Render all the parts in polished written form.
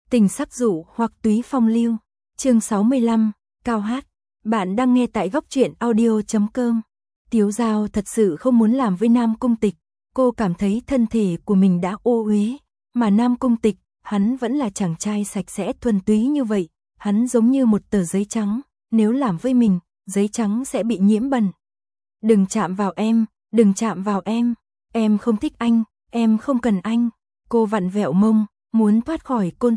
Tình sắc dụ hoặc túy phong lưu. Chương 65, Cao hát. Bạn đang nghe tại góc truyện audio.com. Tiếu Dao thật sự không muốn làm với Nam Cung Tịch. Cô cảm thấy thân thể của mình đã ô uế, mà Nam Cung Tịch, hắn vẫn là chàng trai sạch sẽ thuần túy như vậy, hắn giống như một tờ giấy trắng, nếu làm với mình, giấy trắng sẽ bị nhiễm bẩn. Đừng chạm vào em, đừng chạm vào em không thích anh, em không cần anh. Cô vặn vẹo mông, muốn thoát khỏi côn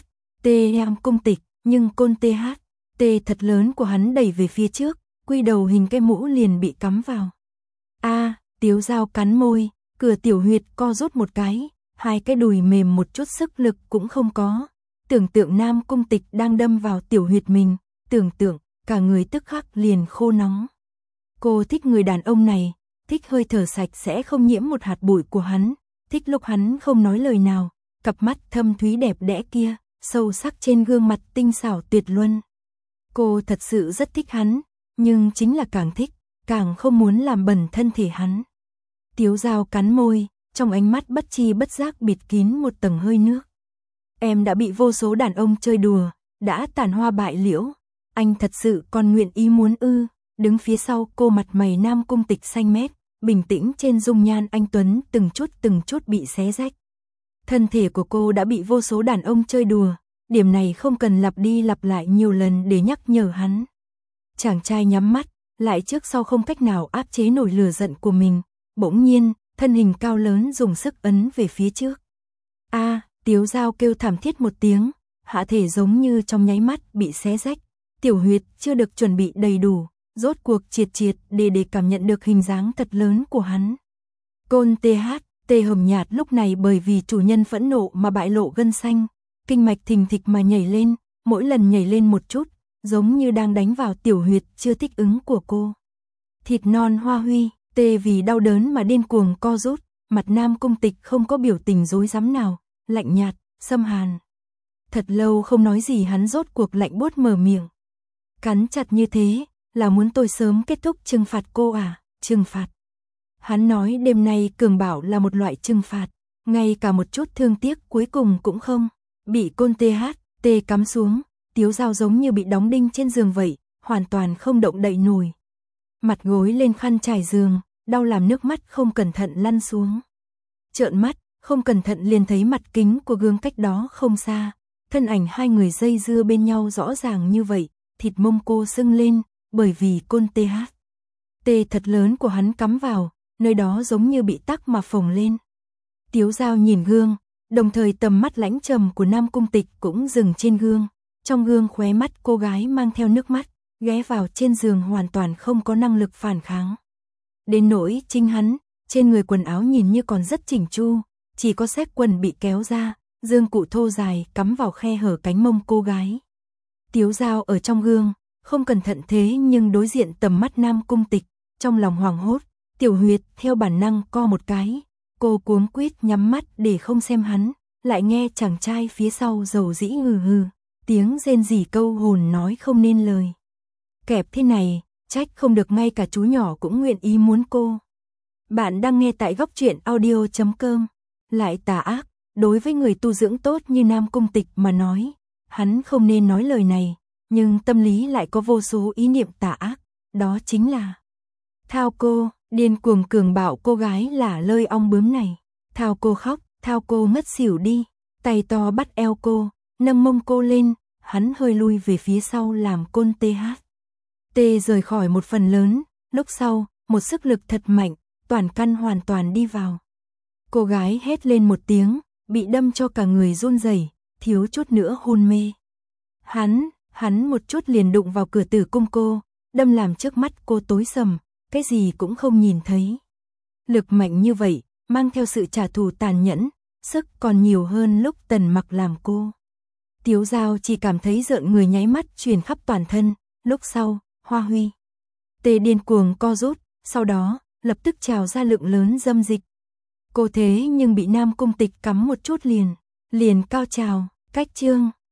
Nam Cung Tịch, nhưng côn thật lớn của hắn đẩy về phía trước, quy đầu hình cái mũ liền bị cắm vào. Tiếu Dao cắn môi, cửa tiểu huyệt co rút một cái, hai cái đùi mềm một chút sức lực cũng không có. Tưởng tượng Nam Cung Tịch đang đâm vào tiểu huyệt mình, tưởng tượng, cả người tức khắc liền khô nóng. Cô thích người đàn ông này, thích hơi thở sạch sẽ không nhiễm một hạt bụi của hắn, thích lúc hắn không nói lời nào, cặp mắt thâm thúy đẹp đẽ kia, sâu sắc trên gương mặt tinh xảo tuyệt luân. Cô thật sự rất thích hắn, nhưng chính là càng thích, càng không muốn làm bẩn thân thể hắn. Tiếu Dao cắn môi, trong ánh mắt bất chi bất giác bịt kín một tầng hơi nước. Em đã bị vô số đàn ông chơi đùa, đã tàn hoa bại liễu, anh thật sự còn nguyện ý muốn ư? Đứng phía sau cô, mặt mày Nam Cung Tịch xanh mét, bình tĩnh trên dung nhan anh tuấn từng chút bị xé rách. Thân thể của cô đã bị vô số đàn ông chơi đùa, điểm này không cần lặp đi lặp lại nhiều lần để nhắc nhở hắn. Chàng trai nhắm mắt, lại trước sau không cách nào áp chế nổi lửa giận của mình, bỗng nhiên, thân hình cao lớn dùng sức ấn về phía trước. Tiếu Dao kêu thảm thiết một tiếng, hạ thể giống như trong nháy mắt bị xé rách, tiểu huyệt chưa được chuẩn bị đầy đủ, rốt cuộc triệt để cảm nhận được hình dáng thật lớn của hắn. Côn hồng nhạt lúc này bởi vì chủ nhân phẫn nộ mà bại lộ gân xanh, kinh mạch thình thịch mà nhảy lên, mỗi lần nhảy lên một chút, giống như đang đánh vào tiểu huyệt chưa thích ứng của cô. Thịt non hoa huy, vì đau đớn mà điên cuồng co rút, mặt Nam Cung Tịch không có biểu tình rối rắm nào, lạnh nhạt, xâm hàn. Thật lâu không nói gì, hắn rốt cuộc lạnh buốt mở miệng. Cắn chặt như thế, là muốn tôi sớm kết thúc trừng phạt cô à? Trừng phạt. Hắn nói đêm nay cường bảo là một loại trừng phạt, ngay cả một chút thương tiếc cuối cùng cũng không. Bị côn cắm xuống, Tiếu Dao giống như bị đóng đinh trên giường vậy, hoàn toàn không động đậy nổi. Mặt gối lên khăn trải giường, đau làm nước mắt không cẩn thận lăn xuống. Trợn mắt, không cẩn thận liền thấy mặt kính của gương cách đó không xa, thân ảnh hai người dây dưa bên nhau rõ ràng như vậy, thịt mông cô sưng lên, bởi vì côn thật lớn của hắn cắm vào, nơi đó giống như bị tắc mà phồng lên. Tiếu Dao nhìn gương, đồng thời tầm mắt lãnh trầm của Nam Cung Tịch cũng dừng trên gương, trong gương khóe mắt cô gái mang theo nước mắt, ghé vào trên giường hoàn toàn không có năng lực phản kháng. Đến nỗi chính hắn, trên người quần áo nhìn như còn rất chỉnh chu, chỉ có xếp quần bị kéo ra, dương cụ thô dài cắm vào khe hở cánh mông cô gái. Tiếu Dao ở trong gương, không cẩn thận thế nhưng đối diện tầm mắt Nam Cung Tịch, trong lòng hoảng hốt, tiểu huyệt theo bản năng co một cái, cô cuống quýt nhắm mắt để không xem hắn, lại nghe chàng trai phía sau dầu dĩ hừ, tiếng rên rỉ câu hồn nói không nên lời. Kẹp thế này, trách không được ngay cả chú nhỏ cũng nguyện ý muốn cô. Bạn đang nghe tại góc truyện audio.com. Lại tà ác, đối với người tu dưỡng tốt như Nam Cung Tịch mà nói, hắn không nên nói lời này, nhưng tâm lý lại có vô số ý niệm tà ác, đó chính là thao cô, điên cuồng cường bạo cô gái là lơi ong bướm này. Thao cô khóc, thao cô ngất xỉu đi, tay to bắt eo cô, nâng mông cô lên, hắn hơi lui về phía sau làm côn rời khỏi một phần lớn, lúc sau, một sức lực thật mạnh, toàn căn hoàn toàn đi vào. Cô gái hét lên một tiếng, bị đâm cho cả người run rẩy, thiếu chút nữa hôn mê. Hắn một chút liền đụng vào cửa tử cung cô, đâm làm trước mắt cô tối sầm, cái gì cũng không nhìn thấy. Lực mạnh như vậy, mang theo sự trả thù tàn nhẫn, sức còn nhiều hơn lúc Tần Mặc làm cô. Tiếu Dao chỉ cảm thấy rợn người nháy mắt truyền khắp toàn thân, lúc sau, hoa huy. Điên cuồng co rút, sau đó, lập tức trào ra lượng lớn dâm dịch. Cô thế nhưng bị Nam Cung Tịch cắm một chút liền cao trào, cách chương.